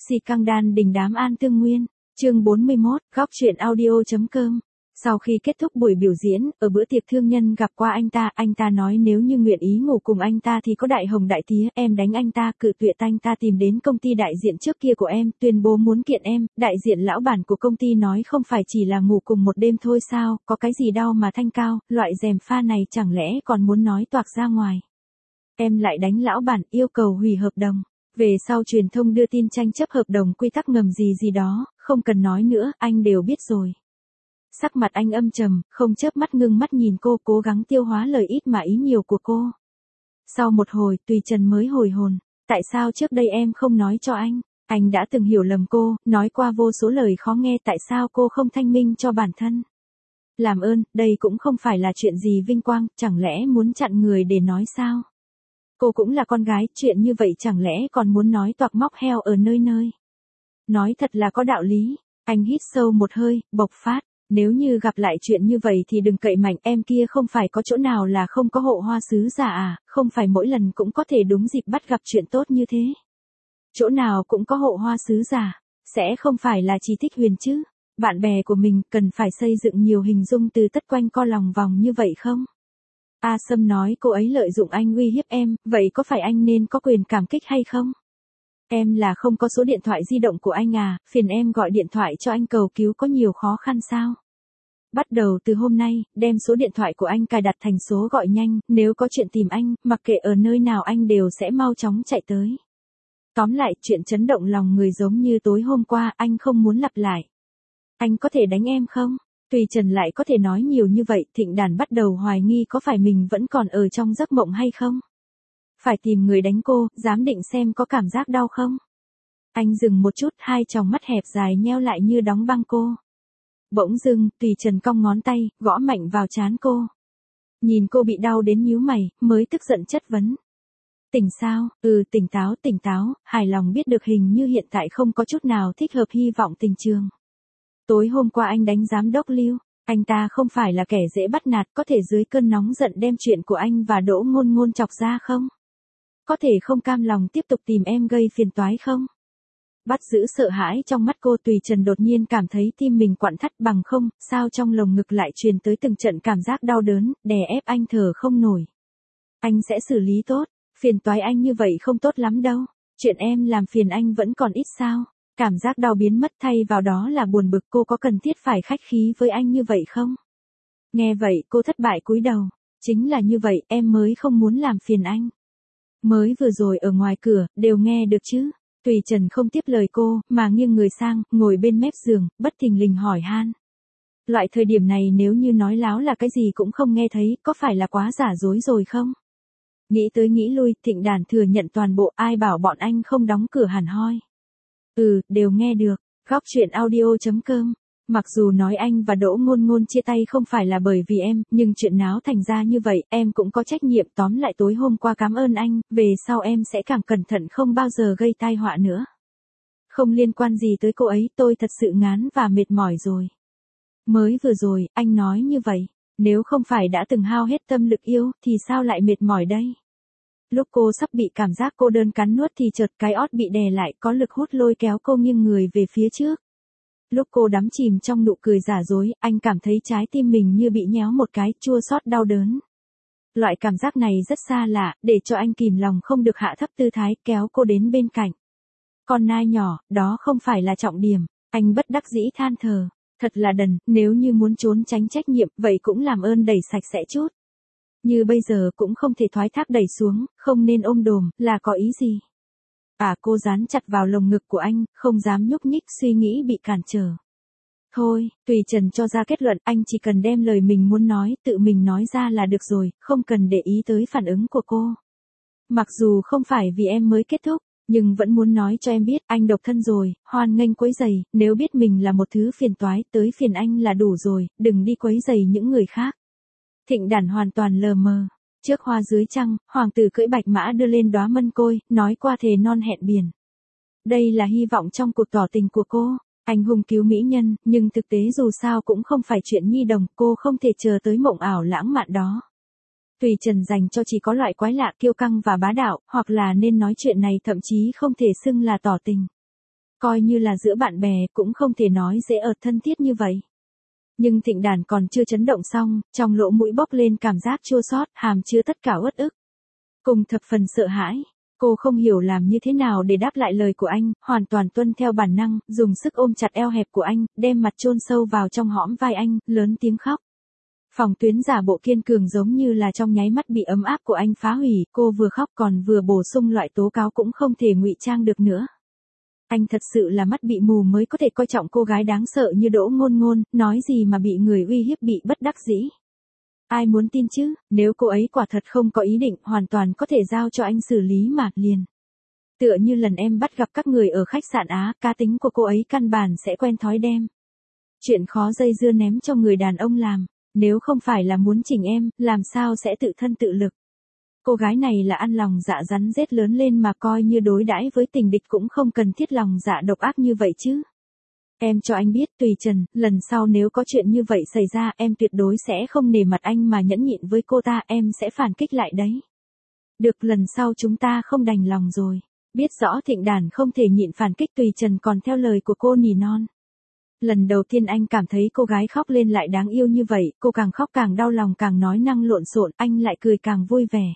Si căng đan đình đám an tương nguyên, chương 41, góc chuyện audio.com. Sau khi kết thúc buổi biểu diễn, ở bữa tiệc thương nhân gặp qua anh ta nói nếu như nguyện ý ngủ cùng anh ta thì có đại hồng đại tía, em đánh anh ta, cự tuyệt. Anh ta tìm đến công ty đại diện trước kia của em, tuyên bố muốn kiện em. Đại diện lão bản của công ty nói không phải chỉ là ngủ cùng một đêm thôi sao, có cái gì đau mà thanh cao, loại gièm pha này chẳng lẽ còn muốn nói toạc ra ngoài. Em lại đánh lão bản, yêu cầu hủy hợp đồng. Về sau truyền thông đưa tin tranh chấp hợp đồng quy tắc ngầm gì đó, không cần nói nữa, anh đều biết rồi. Sắc mặt anh âm trầm, không chớp mắt ngưng mắt nhìn cô, cố gắng tiêu hóa lời ít mà ý nhiều của cô. Sau một hồi, Tùy Trần mới hồi hồn, tại sao trước đây em không nói cho anh đã từng hiểu lầm cô, nói qua vô số lời khó nghe, tại sao cô không thanh minh cho bản thân. Làm ơn, đây cũng không phải là chuyện gì vinh quang, chẳng lẽ muốn chặn người để nói sao? Cô cũng là con gái, chuyện như vậy chẳng lẽ còn muốn nói toạc móc heo ở nơi nơi. Nói thật là có đạo lý, anh hít sâu một hơi, bộc phát. Nếu như gặp lại chuyện như vậy thì đừng cậy mạnh, em kia không phải có chỗ nào là không có hộ hoa sứ giả à, không phải mỗi lần cũng có thể đúng dịp bắt gặp chuyện tốt như thế. Chỗ nào cũng có hộ hoa sứ giả, sẽ không phải là chỉ thích Huyền chứ. Bạn bè của mình cần phải xây dựng nhiều hình dung từ tất quanh co lòng vòng như vậy không? A Sâm nói cô ấy lợi dụng anh uy hiếp em, vậy có phải anh nên có quyền cảm kích hay không? Em là không có số điện thoại di động của anh à, phiền em gọi điện thoại cho anh cầu cứu, có nhiều khó khăn sao? Bắt đầu từ hôm nay, đem số điện thoại của anh cài đặt thành số gọi nhanh, nếu có chuyện tìm anh, mặc kệ ở nơi nào anh đều sẽ mau chóng chạy tới. Tóm lại, chuyện chấn động lòng người giống như tối hôm qua, anh không muốn lặp lại. Anh có thể đánh em không? Tùy Trần lại có thể nói nhiều như vậy, Thịnh Đàn bắt đầu hoài nghi có phải mình vẫn còn ở trong giấc mộng hay không? Phải tìm người đánh cô, giám định xem có cảm giác đau không? Anh dừng một chút, hai tròng mắt hẹp dài nheo lại như đóng băng cô. Bỗng dưng, Tùy Trần cong ngón tay, gõ mạnh vào trán cô. Nhìn cô bị đau đến nhíu mày, mới tức giận chất vấn. Tỉnh sao? Tỉnh táo, hài lòng biết được hình như hiện tại không có chút nào thích hợp, hy vọng tình trường. Tối hôm qua anh đánh giám đốc Lưu, anh ta không phải là kẻ dễ bắt nạt, có thể dưới cơn nóng giận đem chuyện của anh và Đỗ Ngôn Ngôn chọc ra không? Có thể không cam lòng tiếp tục tìm em gây phiền toái không? Bắt giữ sợ hãi trong mắt cô, Tùy Trần đột nhiên cảm thấy tim mình quặn thắt, bằng không, sao trong lồng ngực lại truyền tới từng trận cảm giác đau đớn, đè ép anh thở không nổi. Anh sẽ xử lý tốt, phiền toái anh như vậy không tốt lắm đâu, chuyện em làm phiền anh vẫn còn ít sao? Cảm giác đau biến mất, thay vào đó là buồn bực, cô có cần thiết phải khách khí với anh như vậy không? Nghe vậy, cô thất bại cúi đầu, chính là như vậy, em mới không muốn làm phiền anh. Mới vừa rồi ở ngoài cửa, đều nghe được chứ? Tùy Trần không tiếp lời cô, mà nghiêng người sang, ngồi bên mép giường, bất thình lình hỏi han. Loại thời điểm này nếu như nói láo là cái gì cũng không nghe thấy, có phải là quá giả dối rồi không? Nghĩ tới nghĩ lui, Thịnh Đàn thừa nhận toàn bộ, ai bảo bọn anh không đóng cửa hẳn hoi. Đều nghe được, góc chuyện audio.com. Mặc dù nói anh và Đỗ Ngôn Ngôn chia tay không phải là bởi vì em, nhưng chuyện náo thành ra như vậy, em cũng có trách nhiệm. Tóm lại tối hôm qua cảm ơn anh, về sau em sẽ càng cẩn thận, không bao giờ gây tai họa nữa. Không liên quan gì tới cô ấy, tôi thật sự ngán và mệt mỏi rồi. Mới vừa rồi, anh nói như vậy, nếu không phải đã từng hao hết tâm lực yêu, thì sao lại mệt mỏi đây? Lúc cô sắp bị cảm giác cô đơn cắn nuốt thì chợt cái ót bị đè lại, có lực hút lôi kéo cô nghiêng người về phía trước. Lúc cô đắm chìm trong nụ cười giả dối, anh cảm thấy trái tim mình như bị nhéo một cái, chua xót đau đớn. Loại cảm giác này rất xa lạ, để cho anh kìm lòng không được hạ thấp tư thái, kéo cô đến bên cạnh. Con nai nhỏ, đó không phải là trọng điểm, anh bất đắc dĩ than thở. Thật là đần, nếu như muốn trốn tránh trách nhiệm, vậy cũng làm ơn đẩy sạch sẽ chút. Như bây giờ cũng không thể thoái thác đẩy xuống, không nên ôm đồm, là có ý gì? Cô dán chặt vào lồng ngực của anh, không dám nhúc nhích, suy nghĩ bị cản trở. Thôi, Tùy Trần cho ra kết luận, anh chỉ cần đem lời mình muốn nói, tự mình nói ra là được rồi, không cần để ý tới phản ứng của cô. Mặc dù không phải vì em mới kết thúc, nhưng vẫn muốn nói cho em biết, anh độc thân rồi, hoan nghênh quấy rầy, nếu biết mình là một thứ phiền toái, tới phiền anh là đủ rồi, đừng đi quấy rầy những người khác. Thịnh Đàn hoàn toàn lờ mờ. Trước hoa dưới trăng, hoàng tử cưỡi bạch mã đưa lên đóa mân côi, nói qua thề non hẹn biển. Đây là hy vọng trong cuộc tỏ tình của cô. Anh hùng cứu mỹ nhân, nhưng thực tế dù sao cũng không phải chuyện nhi đồng, cô không thể chờ tới mộng ảo lãng mạn đó. Tùy Trần dành cho chỉ có loại quái lạ, kiêu căng và bá đạo, hoặc là nên nói chuyện này thậm chí không thể xưng là tỏ tình. Coi như là giữa bạn bè cũng không thể nói dễ ợt thân thiết như vậy. Nhưng Thịnh Đàn còn chưa chấn động xong, trong lỗ mũi bốc lên cảm giác chua xót, hàm chứa tất cả uất ức. Cùng thập phần sợ hãi. Cô không hiểu làm như thế nào để đáp lại lời của anh, hoàn toàn tuân theo bản năng, dùng sức ôm chặt eo hẹp của anh, đem mặt chôn sâu vào trong hõm vai anh, lớn tiếng khóc. Phòng tuyến giả bộ kiên cường giống như là trong nháy mắt bị ấm áp của anh phá hủy, cô vừa khóc còn vừa bổ sung loại tố cáo cũng không thể ngụy trang được nữa. Anh thật sự là mắt bị mù mới có thể coi trọng cô gái đáng sợ như Đỗ Ngôn Ngôn, nói gì mà bị người uy hiếp bị bất đắc dĩ. Ai muốn tin chứ, nếu cô ấy quả thật không có ý định, hoàn toàn có thể giao cho anh xử lý mà, liền. Tựa như lần em bắt gặp các người ở khách sạn Á, cá tính của cô ấy căn bản sẽ quen thói đem chuyện khó dây dưa ném cho người đàn ông làm, nếu không phải là muốn chỉnh em, làm sao sẽ tự thân tự lực. Cô gái này là ăn lòng dạ rắn rết lớn lên mà coi như đối đãi với tình địch cũng không cần thiết lòng dạ độc ác như vậy chứ. Em cho anh biết Tùy Trần, lần sau nếu có chuyện như vậy xảy ra em tuyệt đối sẽ không nể mặt anh mà nhẫn nhịn với cô ta, em sẽ phản kích lại đấy. Được, lần sau chúng ta không đành lòng rồi. Biết rõ Thịnh Đàn không thể nhịn phản kích, Tùy Trần còn theo lời của cô nỉ non. Lần đầu tiên anh cảm thấy cô gái khóc lên lại đáng yêu như vậy, cô càng khóc càng đau lòng, càng nói năng lộn xộn, anh lại cười càng vui vẻ.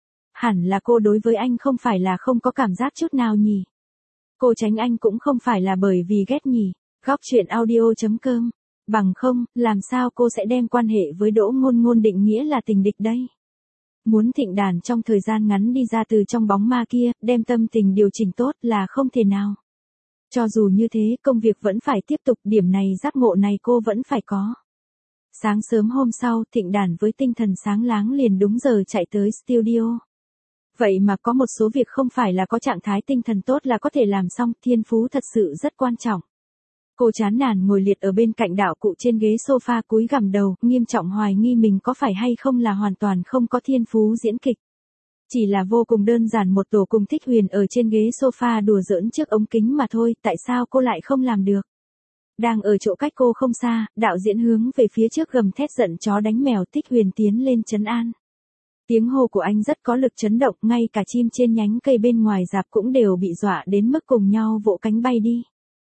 Hẳn là cô đối với anh không phải là không có cảm giác chút nào nhỉ. Cô tránh anh cũng không phải là bởi vì ghét nhỉ. Góc chuyện audio.com. Bằng không, làm sao cô sẽ đem quan hệ với Đỗ Ngôn Ngôn định nghĩa là tình địch đây? Muốn Thịnh Đàn trong thời gian ngắn đi ra từ trong bóng ma kia, đem tâm tình điều chỉnh tốt là không thể nào. Cho dù như thế, công việc vẫn phải tiếp tục, điểm này giác ngộ này cô vẫn phải có. Sáng sớm hôm sau, Thịnh Đàn với tinh thần sáng láng liền đúng giờ chạy tới studio. Vậy mà có một số việc không phải là có trạng thái tinh thần tốt là có thể làm xong, thiên phú thật sự rất quan trọng. Cô chán nản ngồi liệt ở bên cạnh đạo cụ trên ghế sofa cúi gằm đầu, nghiêm trọng hoài nghi mình có phải hay không là hoàn toàn không có thiên phú diễn kịch. Chỉ là vô cùng đơn giản một tổ cùng Thích Huyền ở trên ghế sofa đùa giỡn trước ống kính mà thôi, tại sao cô lại không làm được? Đang ở chỗ cách cô không xa, đạo diễn hướng về phía trước gầm thét giận chó đánh mèo, Thích Huyền tiến lên trấn an. Tiếng hô của anh rất có lực chấn động, ngay cả chim trên nhánh cây bên ngoài rạp cũng đều bị dọa đến mức cùng nhau vỗ cánh bay đi.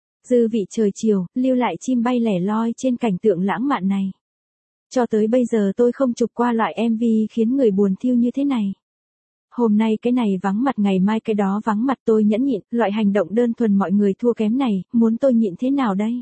Dư vị trời chiều, lưu lại chim bay lẻ loi trên cảnh tượng lãng mạn này. Cho tới bây giờ tôi không chụp qua loại MV khiến người buồn thiêu như thế này. Hôm nay cái này vắng mặt, ngày mai cái đó vắng mặt, tôi nhẫn nhịn, loại hành động đơn thuần mọi người thua kém này, muốn tôi nhịn thế nào đây?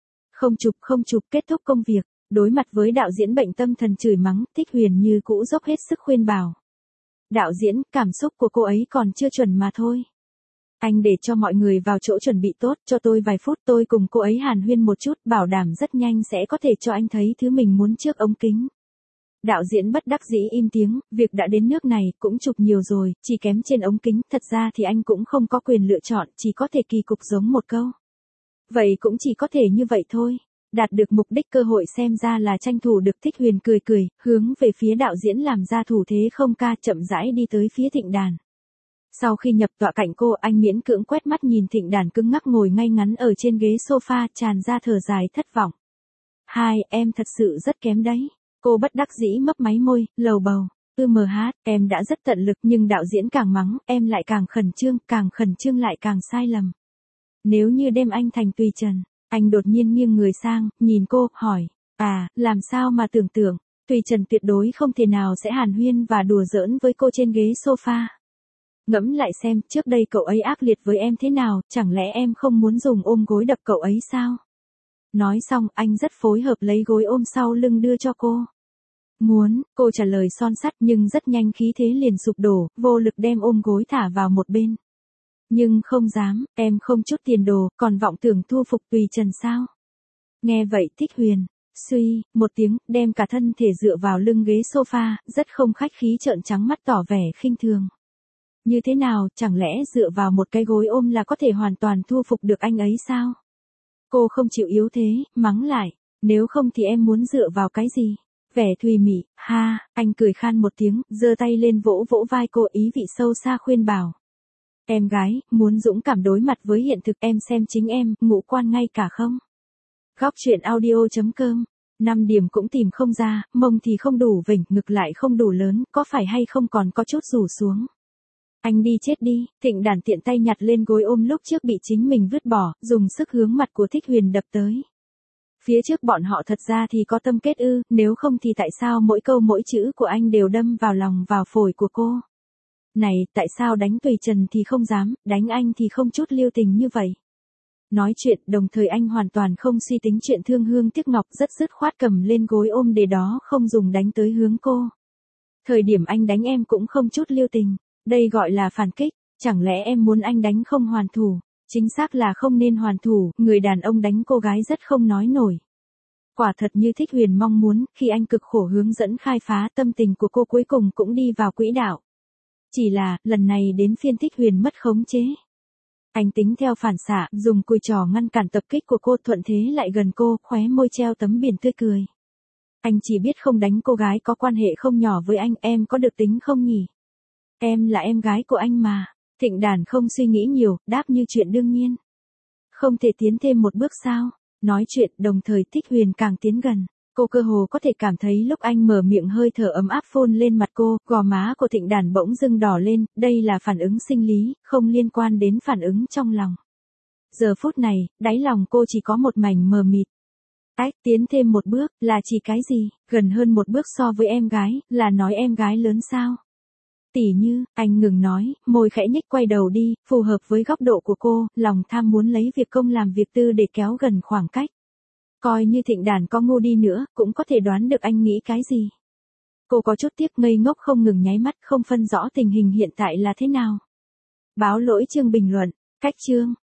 Không chụp, kết thúc công việc. Đối mặt với đạo diễn bệnh tâm thần chửi mắng, Thích Huyền như cũ dốc hết sức khuyên bảo. Đạo diễn, cảm xúc của cô ấy còn chưa chuẩn mà thôi. Anh để cho mọi người vào chỗ chuẩn bị tốt, cho tôi vài phút, tôi cùng cô ấy hàn huyên một chút, bảo đảm rất nhanh sẽ có thể cho anh thấy thứ mình muốn trước ống kính. Đạo diễn bất đắc dĩ im tiếng, việc đã đến nước này, cũng chụp nhiều rồi, chỉ kém trên ống kính, thật ra thì anh cũng không có quyền lựa chọn, chỉ có thể kỳ cục giống một câu. Vậy cũng chỉ có thể như vậy thôi. Đạt được mục đích, cơ hội xem ra là tranh thủ được. Thích Huyền cười cười, hướng về phía đạo diễn làm ra thủ thế không ca, chậm rãi đi tới phía Thịnh Đàn. Sau khi nhập tọa cạnh cô, anh miễn cưỡng quét mắt nhìn Thịnh Đàn cứng ngắc ngồi ngay ngắn ở trên ghế sofa, tràn ra thở dài thất vọng. Em thật sự rất kém đấy. Cô bất đắc dĩ mấp máy môi, lầu bầu. Em đã rất tận lực nhưng đạo diễn càng mắng, em lại càng khẩn trương lại càng sai lầm. Nếu như đem anh thành Tùy Trần. Anh đột nhiên nghiêng người sang, nhìn cô, hỏi. Làm sao mà tưởng tượng, Tùy Trần tuyệt đối không thể nào sẽ hàn huyên và đùa giỡn với cô trên ghế sofa. Ngẫm lại xem, trước đây cậu ấy ác liệt với em thế nào, chẳng lẽ em không muốn dùng ôm gối đập cậu ấy sao? Nói xong, anh rất phối hợp lấy gối ôm sau lưng đưa cho cô. Muốn, cô trả lời son sắt nhưng rất nhanh khí thế liền sụp đổ, vô lực đem ôm gối thả vào một bên. Nhưng không dám, em không chút tiền đồ, còn vọng tưởng thu phục Tùy Trần sao? Nghe vậy Thích Huyền, suy, một tiếng, đem cả thân thể dựa vào lưng ghế sofa, rất không khách khí trợn trắng mắt tỏ vẻ khinh thường. Như thế nào, chẳng lẽ dựa vào một cái gối ôm là có thể hoàn toàn thu phục được anh ấy sao? Cô không chịu yếu thế, mắng lại, nếu không thì em muốn dựa vào cái gì? Vẻ thùy mị, anh cười khan một tiếng, giơ tay lên vỗ vỗ vai cô, ý vị sâu xa khuyên bảo. Em gái, muốn dũng cảm đối mặt với hiện thực, em xem chính em, ngũ quan ngay cả không? Góc chuyện audio.com. 5 điểm cũng tìm không ra, mông thì không đủ vểnh, ngực lại không đủ lớn, có phải hay không còn có chút rủ xuống. Anh đi chết đi, Thịnh Đản tiện tay nhặt lên gối ôm lúc trước bị chính mình vứt bỏ, dùng sức hướng mặt của Thích Huyền đập tới. Phía trước bọn họ thật ra thì có tâm kết ư, nếu không thì tại sao mỗi câu mỗi chữ của anh đều đâm vào lòng vào phổi của cô. Này, tại sao đánh Tùy Trần thì không dám, đánh anh thì không chút lưu tình như vậy. Nói chuyện, đồng thời anh hoàn toàn không suy tính chuyện thương hương tiếc ngọc, rất dứt khoát cầm lên gối ôm để đó không dùng đánh tới hướng cô. Thời điểm anh đánh em cũng không chút lưu tình, đây gọi là phản kích, chẳng lẽ em muốn anh đánh không hoàn thủ, chính xác là không nên hoàn thủ, người đàn ông đánh cô gái rất không nói nổi. Quả thật như Thích Huyền mong muốn, khi anh cực khổ hướng dẫn khai phá, tâm tình của cô cuối cùng cũng đi vào quỹ đạo. Chỉ là, lần này đến phiên Thích Huyền mất khống chế. Anh tính theo phản xạ, dùng cùi trò ngăn cản tập kích của cô, thuận thế lại gần cô, khóe môi treo tấm biển tươi cười. Anh chỉ biết không đánh cô gái có quan hệ không nhỏ với anh, em có được tính không nhỉ? Em là em gái của anh mà. Thịnh Đản không suy nghĩ nhiều, đáp như chuyện đương nhiên. Không thể tiến thêm một bước sao? Nói chuyện, đồng thời Thích Huyền càng tiến gần. Cô cơ hồ có thể cảm thấy lúc anh mở miệng hơi thở ấm áp phun lên mặt cô, gò má của Thịnh Đản bỗng dưng đỏ lên, đây là phản ứng sinh lý, không liên quan đến phản ứng trong lòng. Giờ phút này, đáy lòng cô chỉ có một mảnh mờ mịt. Tiến thêm một bước, là chỉ cái gì, gần hơn một bước so với em gái, là nói em gái lớn sao? Tỉ như, anh ngừng nói, môi khẽ nhếch quay đầu đi, phù hợp với góc độ của cô, lòng tham muốn lấy việc công làm việc tư để kéo gần khoảng cách. Coi như Thịnh Đản có ngu đi nữa, cũng có thể đoán được anh nghĩ cái gì. Cô có chút tiếc ngây ngốc không ngừng nháy mắt, không phân rõ tình hình hiện tại là thế nào. Báo lỗi chương bình luận, cách chương.